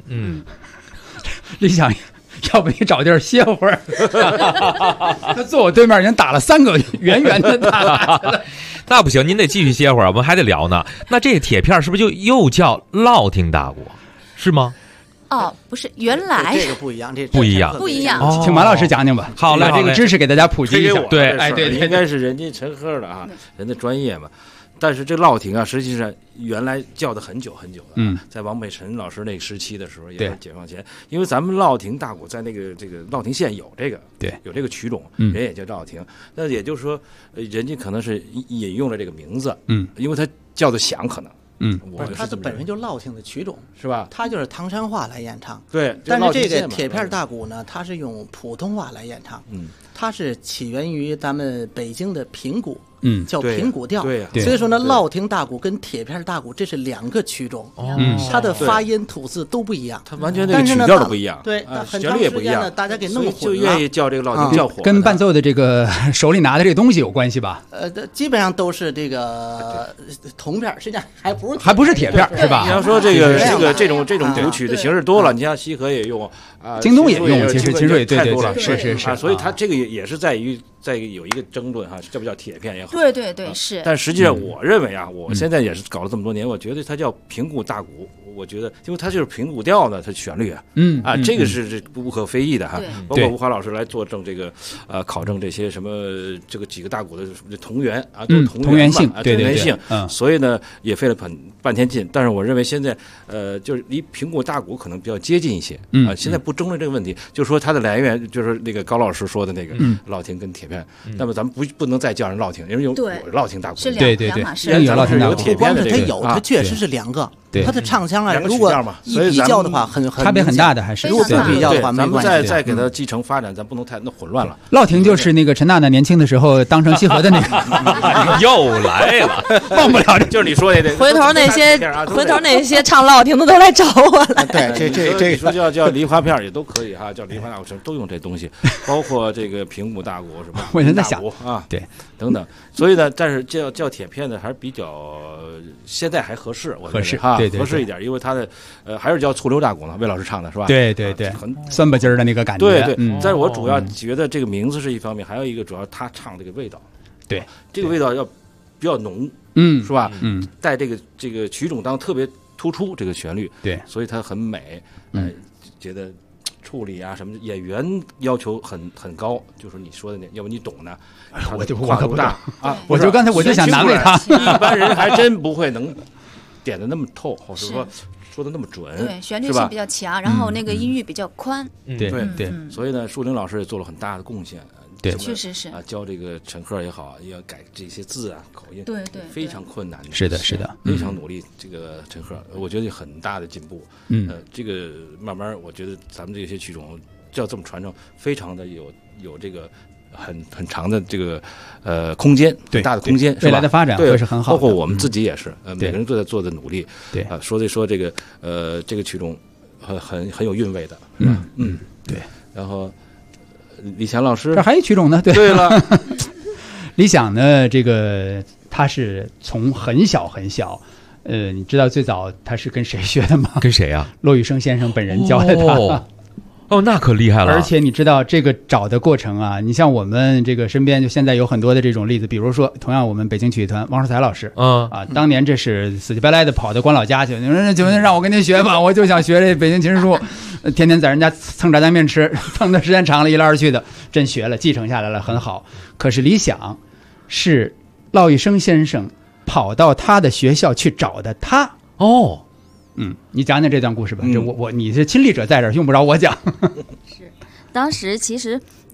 李想。要不你找地儿歇会儿？他坐我对面已经打了3个圆圆的大了。 那不行，您得继续歇会儿，我们还得聊呢。那这铁片是不是就又叫烙听大鼓，是吗？ 不是，原来这个不一样，这不一样， 不一样。 请马老师讲讲吧。 好嘞， 把这个知识给大家普及一下。 对，应该是人家陈赫的啊，人的专业嘛。但是这烙亭啊，实际上原来叫的很久很久了。在王北辰老师那个时期的时候，也是解放前，因为咱们烙亭大鼓在这个烙亭县有这个，有这个曲种，人也叫烙亭。那也就是说，人家可能是引用了这个名字，因为他叫的响，可能。 它的本身就烙亭的曲种是吧？ 它就是唐山话来演唱。 对， 但是这个铁片大鼓呢，它是用普通话来演唱。它是起源于咱们北京的平鼓。叫平鼓调，所以说呢，烙亭大鼓跟铁片大鼓这是2个曲种，它的发音吐字都不一样， 它完全这个曲调都不一样， 对， 旋律也不一样， 大家给弄混了， 就愿意叫这个烙亭叫火， 跟伴奏的这个手里拿的这个东西有关系吧？ 基本上都是这个铜片，实际上还不是铁片是吧？ 你要说这种鼓曲的形式多了，你像西河也用啊， 京东也用，其实秦朔对，是， 所以它这个也是在于有一个争论哈，叫不叫铁片也好。 对是。 但实际上，我认为啊，我现在也是搞了这么多年，我觉得它叫平鼓大鼓，我觉得因为它就是平鼓调的，它旋律啊，这个是不可非议的哈。包括吴华老师来作证这个考证这些什么这个几个大鼓的同源啊，都是同源性， 同源性。所以呢，也费了半天劲。但是我认为现在就是离平鼓大鼓可能比较接近一些啊。现在不争论这个问题，就是说它的来源就是那个高老师说的那个烙亭跟铁片。那么咱们不能再叫人烙亭，因为有烙亭大鼓， 对， 有铁片的这个， 它确实是2个，它的唱腔啊，如果一比较的话， 差别很大的，还是如果不比较的话， 咱们再给它继承发展，咱不能太混乱了。 烙亭就是那个陈娜娜年轻的时候当成西河的那个， 又来了， 忘不了， 就是你说的回头那些唱烙亭的都来找我了。 对， 这说叫梨花片也都可以哈，叫梨花大鼓都用这东西，包括这个平鼓大鼓什么。 我在想啊， 对， 等等，所以呢，但是叫铁片的还是比较现在还合适，我觉得哈，合适一点，因为它的还是叫醋溜大鼓呢，魏老师唱的是吧？ 对，很酸不筋儿的那个感觉。 对，但是我主要觉得这个名字是一方面，还有一个主要他唱这个味道， 对， 这个味道要比较浓，是吧？带这个曲种当特别突出这个旋律， 对， 所以它很美，觉得。处理啊什么演员要求很高，就是你说的那，要不你懂呢？ 我就跨度大啊！ 我就刚才我就想难为他， 一般人还真不会能点的那么透，或者说的那么准， 对，旋律性比较强，然后那个音域比较宽， 对， 所以呢，树林老师也做了很大的贡献。 对， 确实是啊，教这个陈赫也好，要改这些字啊、口音， 对， 非常困难的。 是的， 非常努力。这个陈赫，我觉得有很大的进步。这个慢慢，我觉得咱们这些曲种要这么传承，非常的有这个很长的这个空间，很大的空间， 未来的发展会是很好的。 包括我们自己也是，每个人都在做的努力。 对啊，说这个这个曲种很有韵味的。 对。 然后。李想老师， 这还有曲种呢。 对了， 李想呢，这个他是从很小，你知道最早他是跟谁学的吗？ 跟谁啊？ 骆玉笙先生本人教的他。 哦，那可厉害了！ 而且你知道这个找的过程啊，你像我们这个身边就现在有很多的这种例子，比如说同样我们北京曲艺团王树才老师，当年这是死乞白赖的跑到关老家去，你说就让我跟您学吧，我就想学这北京琴书，天天在人家蹭炸酱面吃，蹭的时间长了，一来二去的，真学了，继承下来了，很好。可是李想是骆玉笙先生跑到他的学校去找的他哦。 你讲讲这段故事吧。这你是亲历者在这儿，用不着我讲。 是，当时其实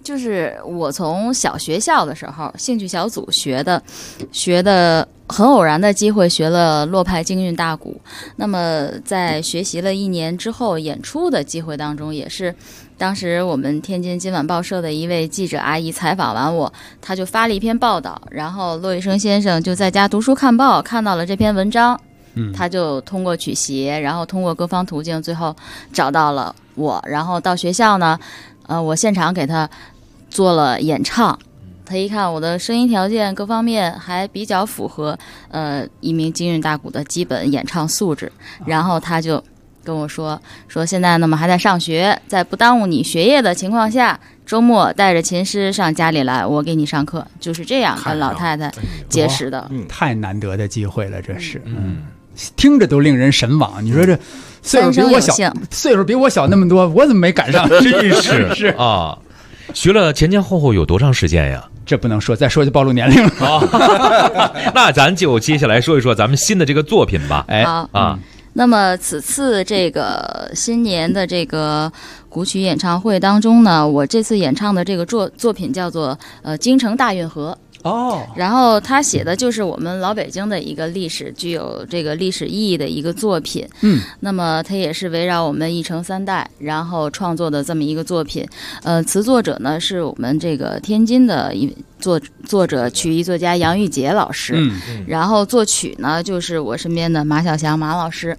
就是我从小学校的时候，兴趣小组学的很偶然的机会学了洛派京韵大鼓。那么在学习了1年之后，演出的机会当中，也是当时我们天津今晚报社的一位记者阿姨采访完我，她就发了一篇报道，然后骆玉生先生就在家读书看报，看到了这篇文章，他就通过曲协，然后通过各方途径，最后找到了我，然后到学校呢，我现场给他做了演唱。他一看我的声音条件各方面还比较符合一名京韵大鼓的基本演唱素质，然后他就跟我说现在呢还在上学，在不耽误你学业的情况下，周末带着琴师上家里来，我给你上课。就是这样跟老太太结识的。 太难得的机会了，这是听着都令人神往。你说这岁数比我小那么多，我怎么没赶上？ 真是啊！学了前后有多长时间呀？ 这不能说，再说就暴露年龄了。 那咱就接下来说一说咱们新的这个作品吧。 好啊。那么此次这个新年的这个古曲演唱会当中呢，我这次演唱的这个作品叫做京城大运河。然后他写的就是我们老北京的一个历史，具有这个历史意义的一个作品。那么他也是围绕我们一城3代然后创作的这么一个作品。词作者呢是我们这个天津的作者曲艺作家杨玉杰老师。然后作曲呢就是我身边的马小祥马老师。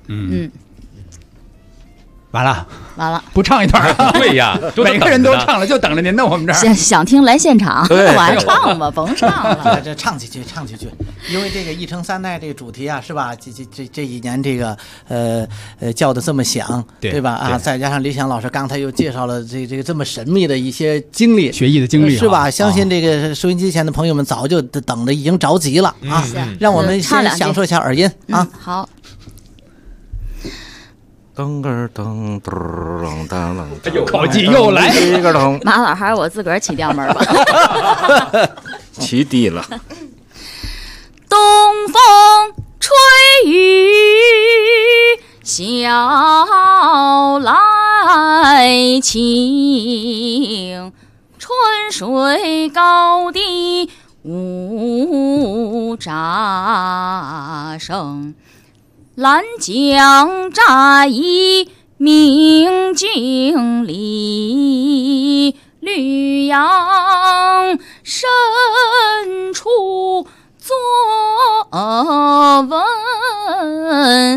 完了， 不唱一段啊？ 对呀， 每个人都唱了，就等着您到我们这儿。 想听来现场，我还唱吧，甭唱了。 这唱几句，因为这个一城3代这个主题啊，是吧？这一年这个叫的这么响，对吧？啊，再加上李想老师刚才又介绍了这个这么神秘的一些经历， 学艺的经历， 是吧？相信这个收音机前的朋友们早就等着，已经着急了啊！让我们先享受一下耳音啊。 好。 噔个噔噔噔噔，口技又来。 马老还是我自个儿起调门吧。 起低了。 东风吹雨晓来晴，春水高低无杂声。兰江乍移明镜里，绿杨深处作文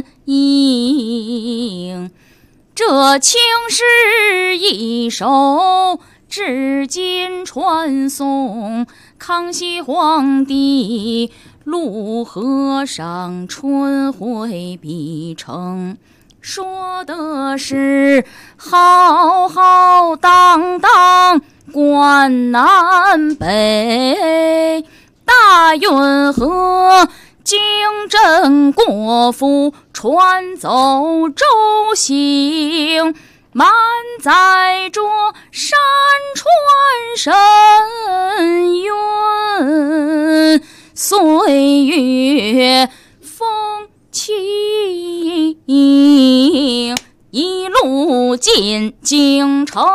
影。这情诗一首，至今传颂。康熙皇帝陆和尚春会笔成，说的是浩浩荡荡关南北，大运河经镇国府传走周行，满载着山川神韵，岁月风情，一路进京城。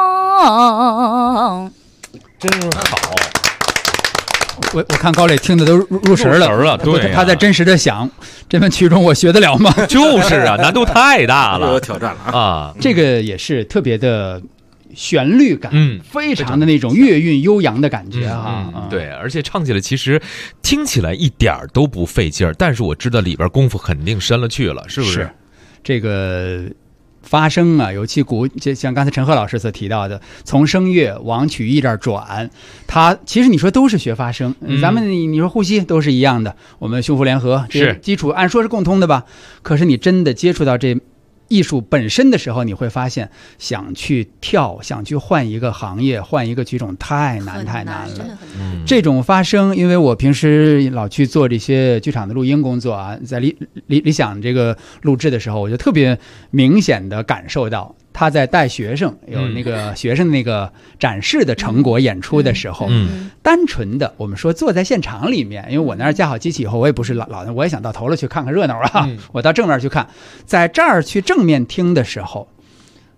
真好！ 我看高磊听的都入神了， 对， 他在真实的想，这门曲种我学得了吗？ 就是啊，难度太大了， 有挑战了啊！ 这个也是特别的旋律感，非常的那种乐韵悠扬的感觉哈。 对，而且唱起来其实听起来一点都不费劲儿，但是我知道里边功夫肯定深了去了，是不是？ 是，这个发声啊，尤其就像刚才陈赫老师所提到的，从声乐往曲艺这儿转，它其实你说都是学发声，咱们你说呼吸都是一样的，我们胸腹联合这基础按说是共通的吧，可是你真的接触到这艺术本身的时候，你会发现想去跳，想去换一个行业，换一个曲种太难了。这种发声，因为我平时老去做这些剧场的录音工作啊，在理想这个录制的时候，我就特别明显的感受到他在带学生有那个学生那个展示的成果演出的时候，单纯的我们说坐在现场里面，因为我那儿架好机器以后，我也不是老的，我也想到头了去看看热闹啊，我到正面去看，在这儿去正面听的时候，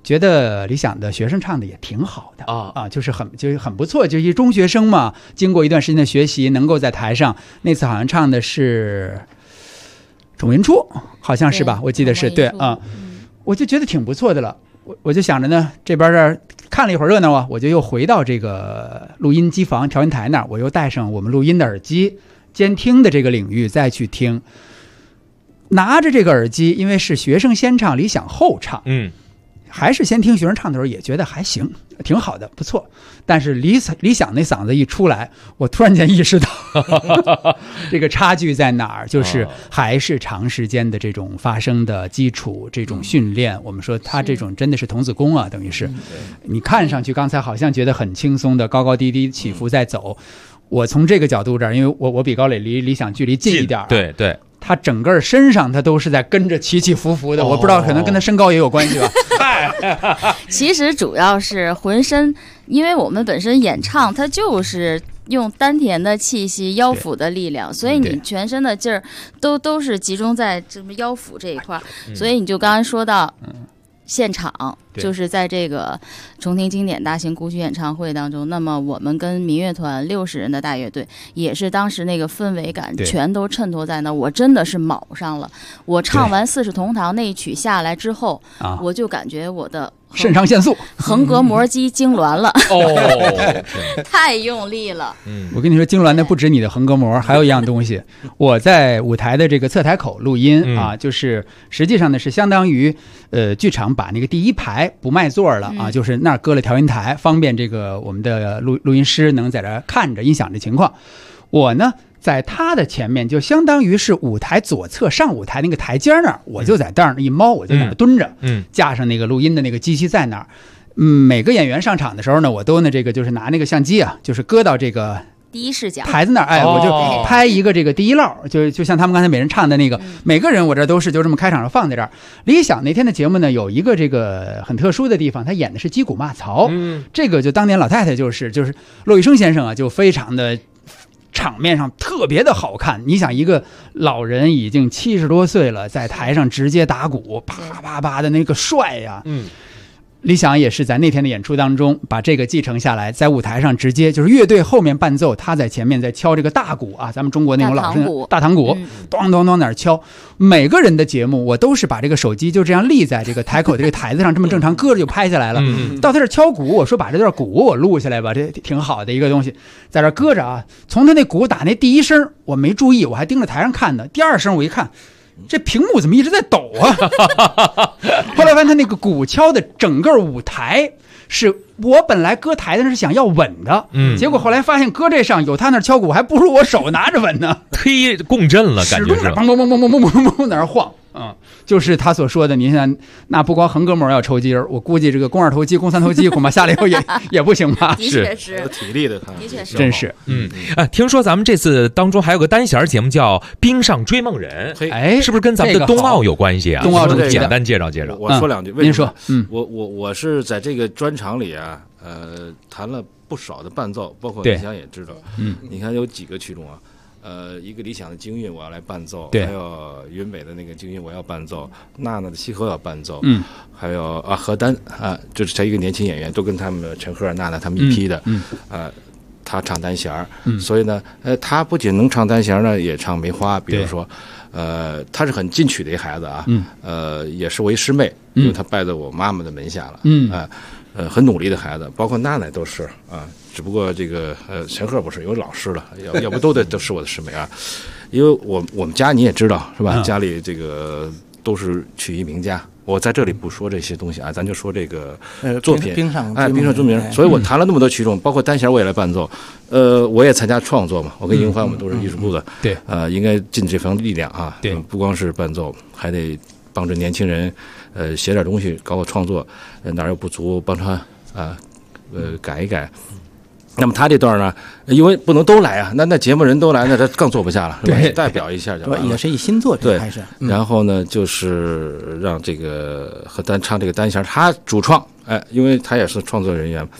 觉得理想的学生唱的也挺好的啊，就是很不错，就是一中学生嘛，经过一段时间的学习，能够在台上，那次好像唱的是种云初，好像是吧？我记得是对啊，我就觉得挺不错的了。我就想着呢，这边这看了一会儿热闹啊，我就又回到这个录音机房调音台那儿，我又带上我们录音的耳机，监听的这个领域再去听。拿着这个耳机，因为是学生先唱，理想后唱，还是先听学生唱的时候也觉得还行，挺好的，不错。但是理想那嗓子一出来，我突然间意识到这个差距在哪儿，就是还是长时间的这种发声的基础，这种训练。我们说他这种真的是童子功啊，等于是你看上去刚才好像觉得很轻松的高高低低起伏在走。我从这个角度这儿，因为我比高磊离理想距离近一点， 对对。 他整个身上他都是在跟着起起伏伏的，我不知道可能跟他身高也有关系吧。 其实主要是浑身，因为我们本身演唱它就是用丹田的气息、腰腹的力量，所以你全身的劲儿都是集中在这么腰腹这一块，所以你就刚才说到。现场就是在这个重听经典大型古曲演唱会当中，那么我们跟民乐团60人的大乐队，也是当时那个氛围感全都衬托在那，我真的是卯上了。我唱完《四世同堂》那一曲下来之后，我就感觉我的肾上腺素、 横膈膜肌痉挛了，太用力了。 我跟你说，痉挛的不止你的横膈膜，还有一样东西。我在舞台的这个侧台口录音啊，就是实际上呢是相当于剧场把那个第一排不卖座了啊，就是那儿搁了调音台，方便这个我们的录音师能在这看着音响的情况。我呢在他的前面，就相当于是舞台左侧上舞台那个台阶那儿，我就在那儿一猫，我就在那儿蹲着，架上那个录音的那个机器在那儿。每个演员上场的时候呢，我都呢这个就是拿那个相机啊，就是搁到这个第一视角台子那儿，哎，我就拍一个这个第一烙，就像他们刚才每人唱的那个，每个人我这都是就这么开场上放在这儿。理想那天的节目呢，有一个这个很特殊的地方，他演的是击鼓骂曹，这个就当年老太太就是骆玉笙先生啊，就非常的。场面上特别的好看，你想一个老人已经70多岁了，在台上直接打鼓，啪啪啪的那个帅呀，理想也是在那天的演出当中把这个继承下来，在舞台上直接就是乐队后面伴奏，他在前面在敲这个大鼓啊，咱们中国那种老式大堂鼓，咚咚咚哪儿敲。每个人的节目我都是把这个手机就这样立在这个台口的这个台子上，这么正常搁着就拍下来了。到他这敲鼓，我说把这段鼓我录下来吧，这挺好的一个东西，在这搁着啊。从他那鼓打那第一声我没注意，我还盯着台上看呢，第二声我一看。这屏幕怎么一直在抖啊？后来发现他那个鼓敲的整个舞台，是我本来搁台的是想要稳的，结果后来发现搁这上有他那敲鼓，还不如我手拿着稳呢。 忒共振了，感觉是砰砰砰砰砰砰砰砰那儿晃。就是他所说的，你想那不光横膈膜要抽筋儿，我估计这个肱二头肌、肱三头肌恐怕下来以后也不行吧？ 的确是有体力的， 的确是， 真是。 听说咱们这次当中还有个单弦节目叫《冰上追梦人》， 哎， 是不是跟咱们的冬奥有关系啊？ 冬奥主题简单介绍介绍。 我说两句， 您说， 我是在这个专场里啊，弹了不少的伴奏，包括理想也知道，你看有几个曲种啊。一个理想的京韵我要来伴奏，还有云北的那个京韵我要伴奏，娜娜的西河要伴奏，还有何丹啊，就是他一个年轻演员，都跟他们陈赫、娜娜他们一批的，他唱单弦儿，所以呢，他不仅能唱单弦呢，也唱梅花，比如说，他是很进取的一个孩子啊，也是我一师妹，因为他拜在我妈妈的门下了，很努力的孩子，包括娜娜都是啊。只不过这个陈赫不是有老师了，要不都是我的师妹啊，因为我们家你也知道是吧？家里这个都是曲艺名家，我在这里不说这些东西啊，咱就说这个作品冰上追梦人，所以我弹了那么多曲种，包括单弦我也来伴奏，我也参加创作嘛，我跟迎欢我们都是艺术部的， 对， 应该尽这份力量啊， 对， 不光是伴奏，还得帮着年轻人写点东西，搞搞创作，哪有不足帮他改一改。那么他这段呢，因为不能都来啊，那节目人都来，那他更坐不下了，是吧？代表一下就完了， 也是一新作品， 对， 还是。 然后呢，就是让这个和唱这个单弦，他主创，因为他也是创作人员，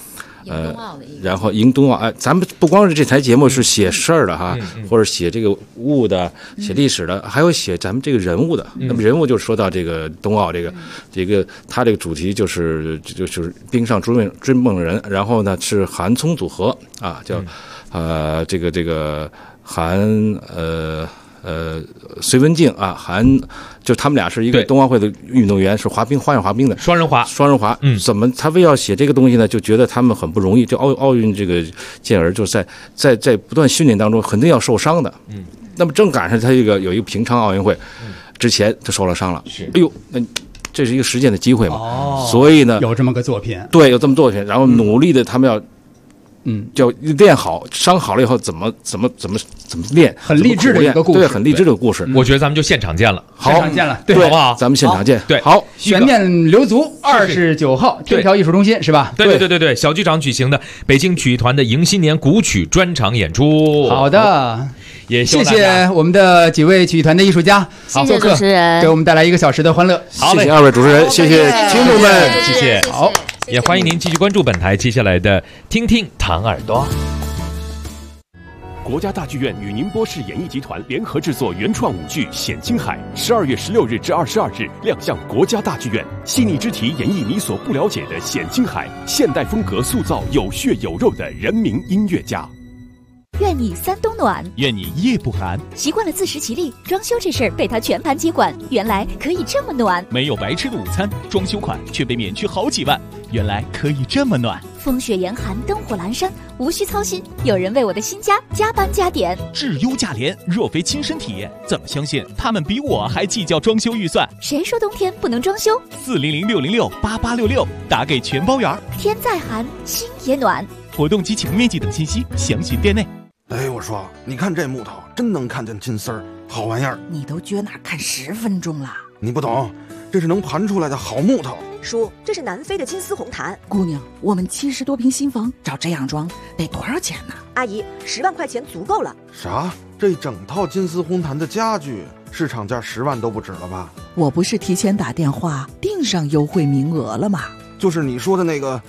然后迎冬奥，咱们不光是这台节目是写事儿的哈，或者写这个物的、写历史的，还有写咱们这个人物的。那么人物就说到这个冬奥，这个他这个主题就是冰上追梦人，然后呢是韩聪组合啊，叫这个韩隋文静啊，就他们俩是一个冬奥会的运动员，是花样滑冰的双人滑。 怎么他为要写这个东西呢？就觉得他们很不容易。就奥运这个健儿，就在不断训练当中，肯定要受伤的。那么正赶上他有一个平昌奥运会之前，他受了伤了。哎呦，那这是一个实践的机会嘛？所以呢， 有这么个作品， 对，有这么作品，然后努力的他们要。就练好，伤好了以后怎么练， 很励志的一个故事， 对，很励志的故事。 我觉得咱们就现场见了， 现场见了， 对， 好不好？ 咱们现场见。 对， 好， 悬念留足，29号天桥艺术中心是吧？ 对，小剧场举行的北京曲艺团的迎新年古曲专场演出。 好的， 也谢谢我们的几位曲艺团的艺术家， 谢谢主持人， 给我们带来1个小时的欢乐。 好，谢谢2位主持人，谢谢听众们， 谢谢。好，也欢迎您继续关注本台接下来的听听唐耳朵。 国家大剧院与宁波市演艺集团联合制作原创舞剧《显青海》，12月16日至22日亮相国家大剧院。细腻之题演绎你所不了解的显青海，现代风格塑造有血有肉的人民音乐家。 愿你3冬暖， 愿你夜不寒。 习惯了自食其力，装修这事儿被他全盘接管，原来可以这么暖。 没有白吃的午餐，装修款却被免去好几万，原来可以这么暖。 风雪严寒，灯火阑珊，无需操心，有人为我的新家加班加点。 质优价廉，若非亲身体验，怎么相信他们比我还计较装修预算？ 谁说冬天不能装修 ？400-606-8866，打给全包圆。 天再寒，心也暖。 活动及请面积等信息详询店内。 哎，我说，你看这木头真能看见金丝儿，好玩意儿。 你都撅那看10分钟了， 你不懂，这是能盘出来的好木头。 叔，这是南非的金丝红檀。姑娘，我们70多平新房找这样装得多少钱呢？ 阿姨，10万块钱足够了。 啥？这整套金丝红檀的家具市场价10万都不止了吧？ 我不是提前打电话订上优惠名额了吗？ 就是你说的那个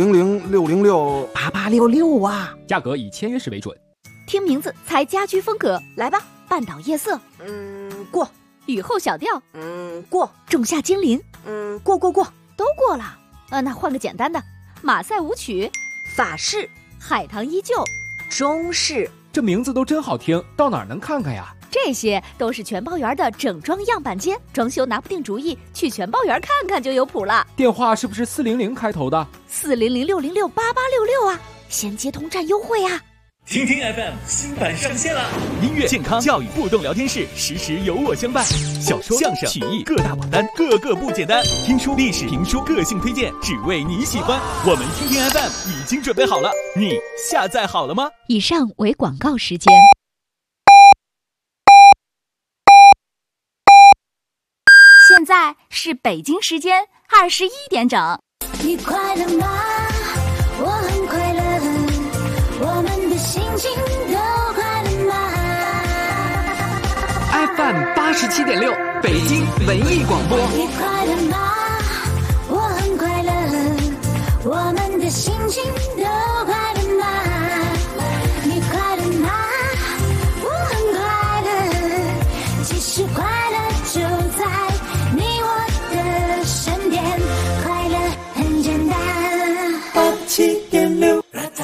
400-606-8866啊， 价格以签约时为准。 听名字猜家居风格，来吧。半岛夜色， 过。 雨后小调， 过。 仲夏精灵， 过， 都过了。那换个简单的，马赛舞曲， 法式， 海棠依旧， 中式。 这名字都真好听，到哪儿能看看呀？ 这些都是全包园的整装样板间，装修拿不定主意，去全包园看看就有谱了。 电话是不是400开头的 ？400-606-8866啊，先接通占优惠啊！ 听听 FM 新版上线了，音乐、健康、教育、互动聊天室，时时有我相伴。小说、相声、曲艺各大榜单，个个不简单。听书、历史、评书，个性推荐，只为你喜欢。我们听听 FM 已经准备好了，你下载好了吗？ 以上为广告时间。现在是北京时间21点整。 你快乐吗？我很快乐，我们的心情都快乐吗 ？FM 87.6，北京文艺广播。 你快乐吗？我很快乐，我们的心情都快乐吗？你快乐吗？我很快乐，其实快乐就在你我的身边，快乐很简单。87.6。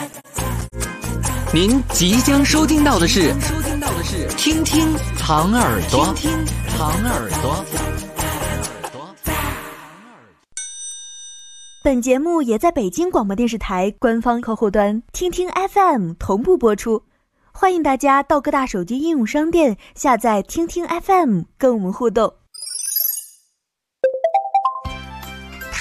您即将收听到的是听听唐耳朵，听听唐耳朵。 本节目也在北京广播电视台官方客户端听听 FM 同步播出，欢迎大家到各大手机应用商店下载听听 FM 跟我们互动。